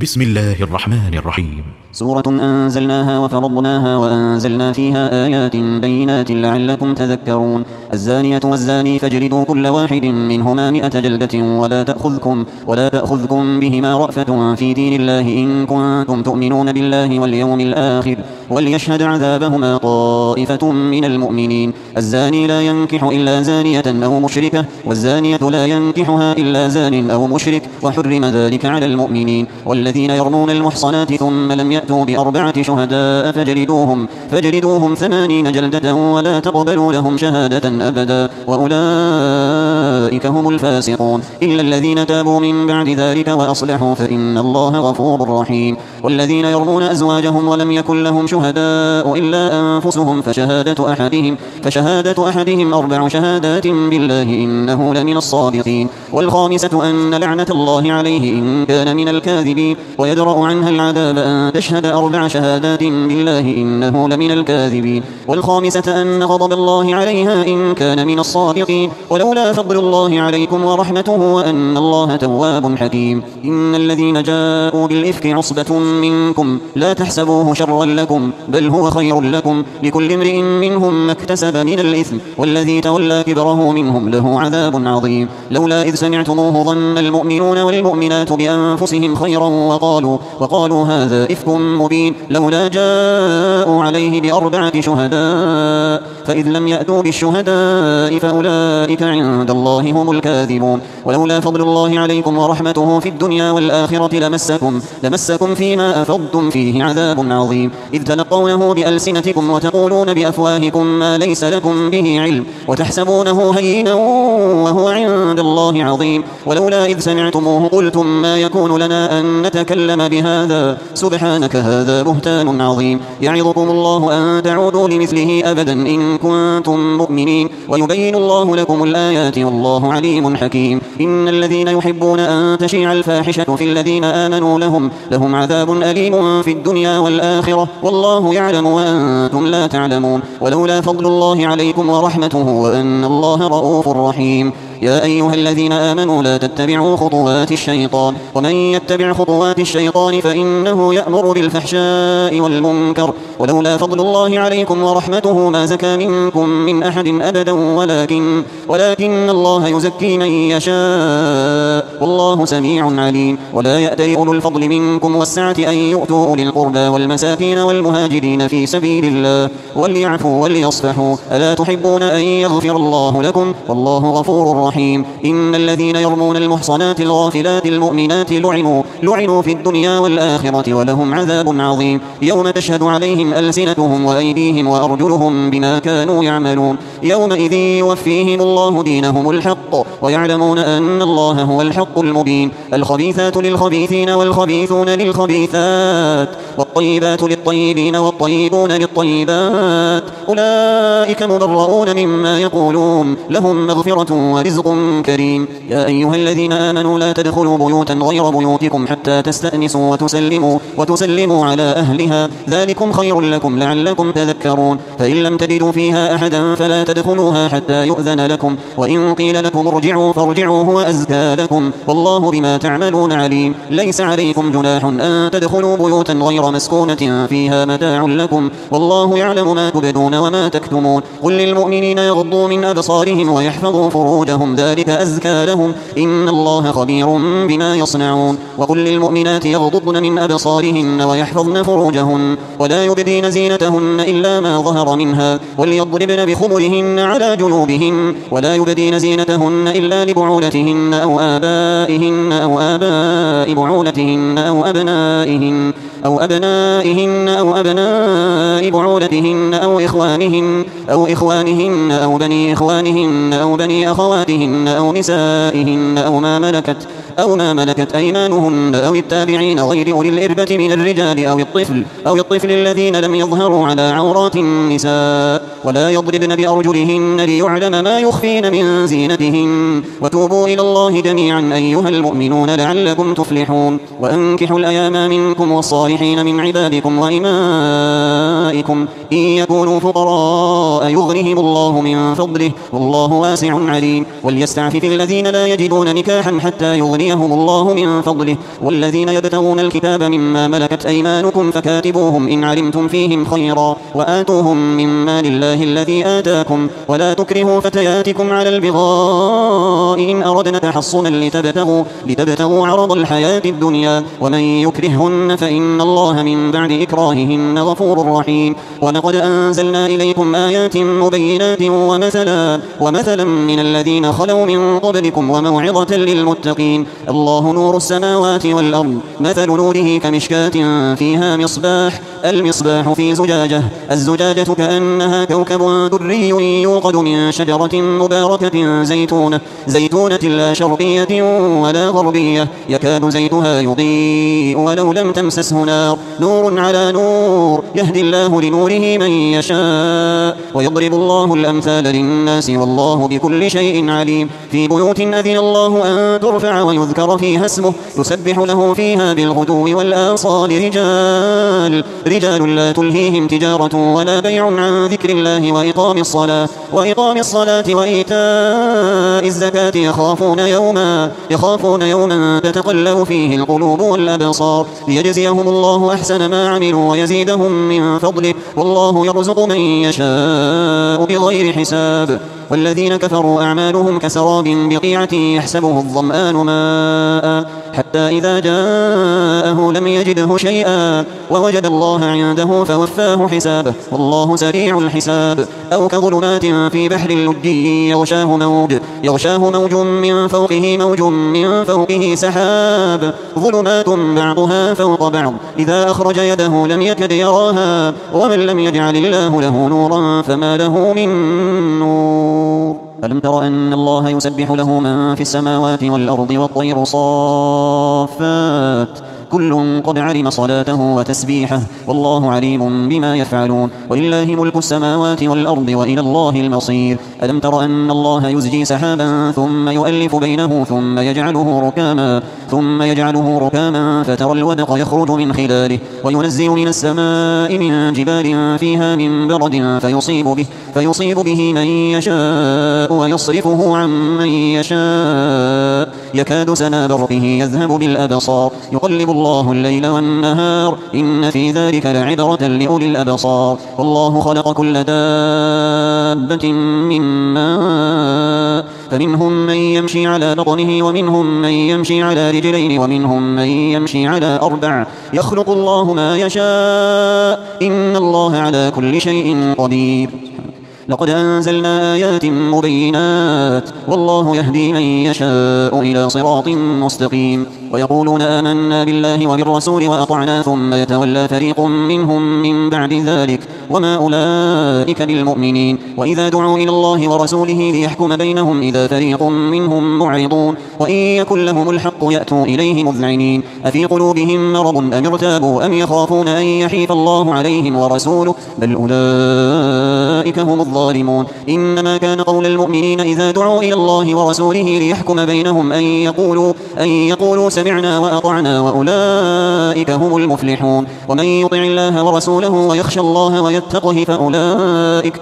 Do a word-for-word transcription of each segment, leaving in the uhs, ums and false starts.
بسم الله الرحمن الرحيم. سورة أنزلناها وفرضناها وأنزلنا فيها آيات بينات لعلكم تذكرون. الزانية والزاني فاجلدوا كل واحد منهما مئة جلدة ولا تأخذكم, ولا تأخذكم بهما رأفة في دين الله إن كنتم تؤمنون بالله واليوم الآخر وليشهد عذابهما طائفة من المؤمنين. الزاني لا ينكح إلا زانية أو مشركة والزانية لا ينكحها إلا زان أو مشرك وحرم ذلك على المؤمنين. والذين يرمون المحصنات ثم لم يأتوا بأربعة شهداء فجلدوهم, فجلدوهم ثمانين جلدة ولا تقبلوا لهم شهادة أبدا وأولئك هم الفاسقون إلا الذين تابوا من بعد ذلك وأصلحوا فإن الله غفور رحيم. والذين يرمون أزواجهم ولم يكن لهم شهداء إلا أنفسهم فشهادة أحدهم, فشهادة أحدهم أربع شهادات بالله إنه لمن الصادقين. والخامسة أن لعنة الله عليه إن كان من الكاذبين ويدرأ عنها العذاب أن تشهد أربع شهادات بالله إنه لمن الكاذبين. والخامسة أن غضب الله عليها إن كان من الصادقين ولولا فضل الله عليكم ورحمته وأن الله تواب حكيم. إن الذين جاءوا بالإفك عصبة منكم لا تحسبوه شرا لكم بل هو خير لكم لكل امرئ منهم ما اكتسب من الإثم والذي تولى كبره منهم له عذاب عظيم. لولا إذ سمعتموه ظن المؤمنون والمؤمنات بأنفسهم خيرا وقالوا, وقالوا هذا إفك مبين لولا جاءوا عليه بأربعة شهداء فإذ لم يأتوا بالشهداء فأولئك عند الله هم الكاذبون. ولولا فضل الله عليكم ورحمته في الدنيا والآخرة لمسكم, لمسكم فيما أفضتم فيه عذاب عظيم إذ تلقونه بألسنتكم وتقولون بأفواهكم ما ليس لكم به علم وتحسبونه هينا وهو عند الله عظيم. ولولا إذ سمعتموه قلتم ما يكون لنا أن نتكلم بهذا سبحانك هذا بهتان عظيم. يعظكم الله أن تعودوا لمثله أبدا إن كنتم مؤمنين ويبين الله لكم الآيات والله عليم حكيم. إن الذين يحبون أن تشيع الفاحشة في الذين آمنوا لهم, لهم عذاب أليم في الدنيا والآخرة والله يعلم وأنتم لا تعلمون. ولولا فضل الله عليكم ورحمته وأن الله رؤوف رحيم. يا أيها الذين آمنوا لا تتبعوا خطوات الشيطان ومن يتبع خطوات الشيطان فإنه يأمر بالفحشاء والمنكر ولولا فضل الله عليكم ورحمته ما زكى منكم من أحد أبدا ولكن, ولكن الله يزكي من يشاء والله سميع عليم. ولا يأتل أولو الفضل منكم والسعة أن يؤتوا أولي القربى والمساكين والمهاجرين في سبيل الله وليعفوا وليصفحوا ألا تحبون أن يغفر الله لكم والله غفور رحيم. إن الذين يرمون المحصنات الغافلات المؤمنات لعنوا, لعنوا في الدنيا والآخرة ولهم عذاب عظيم يوم تشهد عليهم ألسنتهم وأيديهم وأرجلهم بما كانوا يعملون. يومئذ يوفيهم الله دينهم الحق ويعلمون أن الله هو الحق المبين. الخبيثات للخبيثين والخبيثون للخبيثات والطيبات للطيبين والطيبون للطيبات أولئك مبرؤون مما يقولون لهم مغفرة ورزق كريم. يا أيها الذين آمنوا لا تدخلوا بيوتا غير بيوتكم حتى تستأنسوا وتسلموا, وتسلموا على أهلها ذلكم خير لكم لعلكم تذكرون. فإن لم تجدوا فيها أحدا فلا تدخلوها حتى يؤذن لكم وإن قيل لكم ارجعوا فارجعوا هو أزكى لكم والله بما تعملون عليم. ليس عليكم جناح أن تدخلوا بيوتا غير مسكونة فيها متاع لكم والله يعلم ما تبدون وما تكتمون. قل للمؤمنين يغضوا من أبصارهم ويحفظوا فروجهم ذلك أزكى لهم إن الله خبير بما يصنعون. وقل للمؤمنات يغضضن من أبصارهن ويحفظن فروجهن ولا يبدين زينتهن إلا ما ظهر منها وليضربن بخمرهن على جنوبهن ولا يبدين زينتهن إلا لبعولتهن أو آبائهن أو آباء بعولتهن أو أبنائهن أو أبنائهن أو أبناء بعولتهن أو إخوانهن أو إخوانهن أو بني إخوانهن أو بني أخواتهن أو نسائهن أو ما ملكت أو ما ملكت أيمانهن أو التابعين غير أولي الإربة من الرجال أو الطفل أو الطفل الذين لم يظهروا على عورات النساء ولا يضربن بأرجلهن ليعلم ما يخفين من زينتهن وتوبوا إلى الله جميعا أيها المؤمنون لعلكم تفلحون. وأنكحوا الأيام منكم والصالحين من عبادكم وإمائكم إن يكونوا فقراء يغنهم الله من فضله والله واسع عليم. وليستعفف الذين لا يجدون نكاحا حتى يغنهم ليغنيهم الله من فضله. والذين يبتغون الكتاب مما ملكت أيمانكم فكاتبوهم إن علمتم فيهم خيرا وآتوهم مما لله الذي آتاكم ولا تكرهوا فتياتكم على البغاء إن أردنا تحصنا لتبتغوا, لتبتغوا عرض الحياة الدنيا ومن يكرههن فإن الله من بعد إكراههن غفور رحيم. ولقد أنزلنا إليكم آيات مبينات ومثلا, ومثلا من الذين خلوا من قبلكم وموعظة للمتقين. الله نور السماوات والأرض مثل نوره كمشكاة فيها مصباح المصباح في زجاجة الزجاجة كأنها كوكب دري يوقد من شجرة مباركة زيتونة, زيتونة لا شرقية ولا غربية يكاد زيتها يضيء ولو لم تمسسه نار نور على نور يهدي الله لنوره من يشاء ويضرب الله الأمثال للناس والله بكل شيء عليم. في بيوت أذن الله أن ترفع ويذكر فيها اسمه يسبح له فيها بالغدو والآصال رجال رجال لا تلهيهم تجارة ولا بيع عن ذكر الله وإقام الصلاة وإقام الصلاة وإيتاء الزكاة يخافون يوما يخافون يوما تتقلب فيه القلوب والأبصار ليجزيهم الله أحسن ما عملوا ويزيدهم من فضله والله يرزق من يشاء بغير حساب. والذين كفروا أعمالهم كسراب بقيعة يحسبه الظمآن ماء حتى إذا جاءه لم يجده شيئا ووجد الله عنده فوفاه حسابه والله سريع الحساب. أو كظلمات في بحر لجي يغشاه موج يغشاه موج من فوقه موج من فوقه سحاب ظلمات بعضها فوق بعض إذا أخرج يده لم يكد يراها ومن لم يجعل الله له نورا فما له من نور. ألم تر أن الله يسبح له من في السماوات والأرض والطير صافات كل قد علم صلاته وتسبيحه والله عليم بما يفعلون. ولله ملك السماوات والأرض وإلى الله المصير. ألم تر أن الله يزجي سحابا ثم يؤلف بينه ثم يجعله ركاما ثم يجعله ركاما فترى الودق يخرج من خلاله وينزل من السماء من جبال فيها من برد فيصيب به, فيصيب به من يشاء ويصرفه عن من يشاء يكاد سنا برقه يذهب بالأبصار يقلب الله الليل والنهار إن في ذلك لعبرة لأولي الأبصار. والله خلق كل دابة من ماء فمنهم من يمشي على بطنه ومنهم من يمشي على رجلين ومنهم من يمشي على أربع يخلق الله ما يشاء إن الله على كل شيء قدير. لقد أنزلنا آيات مبينات والله يهدي من يشاء إلى صراط مستقيم. ويقولون آمنا بالله وبالرسول وأطعنا ثم يتولى فريق منهم من بعد ذلك وما أولئك بالمؤمنين. وإذا دعوا إلى الله ورسوله ليحكم بينهم إذا فريق منهم معرضون وإن يكن لهم الحق يأتوا إليه مذعنين أفي قلوبهم مرض أم ارتابوا أم يخافون أن يحيف الله عليهم ورسوله بل أولئك هم الظالمون. إنما كان قول المؤمنين إذا دعوا إلى الله ورسوله ليحكم بينهم أن يقولوا, أن يقولوا سمعنا وأطعنا وأولئك هم المفلحون. ومن يطع الله ورسوله ويخشى الله ويتقه فأولئك,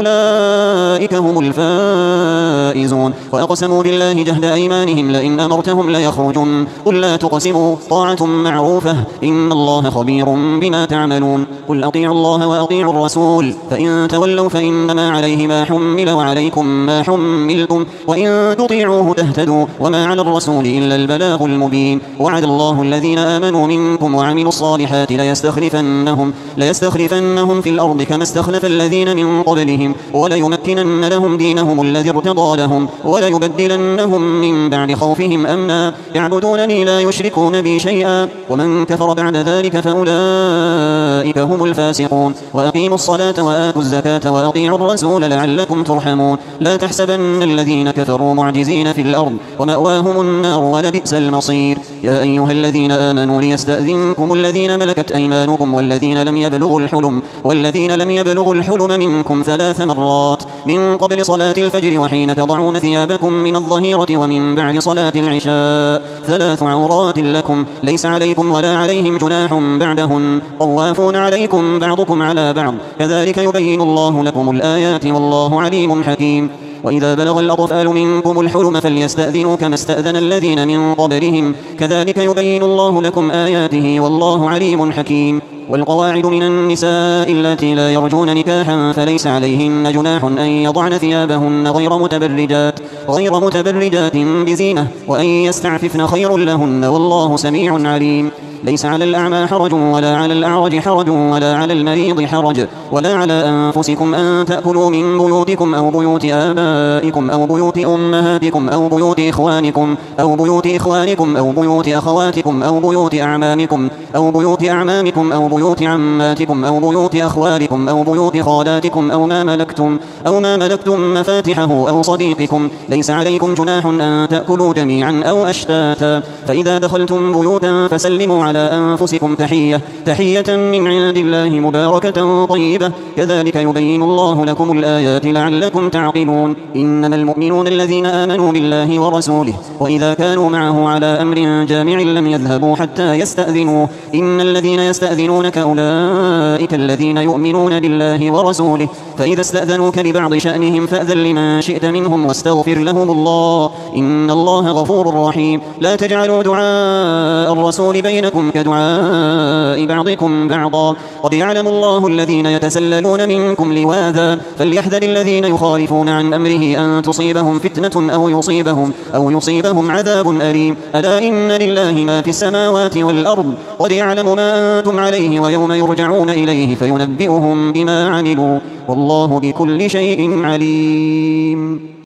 فأولئك هم الفائزون. وأقسموا بالله جهد أيمانهم لئن أمرتهم ليخرجن قل لا تقسموا طاعة معروفة إن الله خبير بما تعملون. قل أطيعوا الله وأطيعوا الرسول فإن تولوا فإنما عليه ما حمل وعليكم ما حملتم وإن تطيعوه تهتدوا وما على الرسول إلا البلاغ المبين. وعد الله الذين آمنوا منكم وعملوا الصالحات ليستخلفنهم, ليستخلفنهم في الأرض كما استخلف الذين من قبلهم وليمكنن لهم دينهم الذي ارتضى لهم وليبدلنهم من بعد خوفهم أمنا يعبدونني لا يشركون بي شيئا ومن كفر بعد ذلك فأولئك هم الفاسقون. وأقيموا الصلاة وآتوا الزكاة وأطيعوا الرسول لعلكم ترحمون. لا تحسبن الذين كفروا معجزين في الأرض ومأواهم النار ولبئس المصير. يا أيها الذين آمنوا ليستأذنكم الذين ملكت أيمانكم والذين لم يبلغوا الحلم والذين لم يبلغوا الحلم منكم ثلاث مرات من قبل صلاة الفجر وحين تضعون ثيابكم من الظهيرة ومن بعد صلاة العشاء ثلاث عورات لكم ليس عليكم ولا عليهم جناح بعدهن طوافون عليكم بعضكم على بعض كذلك يبين الله لكم الآيات والله عليم حكيم. وإذا بلغ الأطفال منكم الحلم فليستأذنوا كما استأذن الذين من قبلهم كذلك يبين الله لكم آياته والله عليم حكيم. والقواعد من النساء اللاتي لا يرجون نكاحا فليس عليهن جناح أن يضعن ثيابهن غير متبرجات, غير متبرجات بزينة وأن يستعففن خير لهن والله سميع عليم. ليس على الأعمى حرج ولا على الأعرج حرج ولا على المريض حرج ولا على أنفسكم أن تأكلوا من بيوتكم أو بيوت آبائكم أو بيوت أمهاتكم أو بيوت إخوانكم أو بيوت إخوانكم أو بيوت أخواتكم أو بيوت أعمامكم أو بيوت أعمامكم أو بيوت عماتكم أو بيوت أخوالكم أو بيوت خالاتكم أو ما ملكتم أو ما ملكتم مفاتحه أو صديقكم. ليس عليكم جناح أن تأكلوا جميعا أو أشتاتا. فإذا دخلتم بيوتا فسلموا على أنفسكم تحية تحية من عند الله مباركة طيبة كذلك يبين الله لكم الآيات لعلكم تعقلون. إنما المؤمنون الذين آمنوا بالله ورسوله وإذا كانوا معه على أمر جامع لم يذهبوا حتى يستأذنوه. إن الذين يستأذنونك أولئك الذين يؤمنون بالله ورسوله فإذا استأذنوك لبعض شأنهم فأذن لمن شئت منهم واستغفر لهم الله إن الله غفور رحيم. لا تجعلوا دعاء الرسول بينكم كدعاء بعضكم بعضا قد يعلم الله الذين يتسللون منكم لواذا فليحذر الذين يخالفون عن أمره أن تصيبهم فتنة أو يصيبهم, أو يصيبهم عذاب أليم. ألا إن لله ما في السماوات والأرض قد يعلم ما أنتم عليه ويوم يرجعون إليه فينبئهم بما عملوا والله بكل شيء عليم.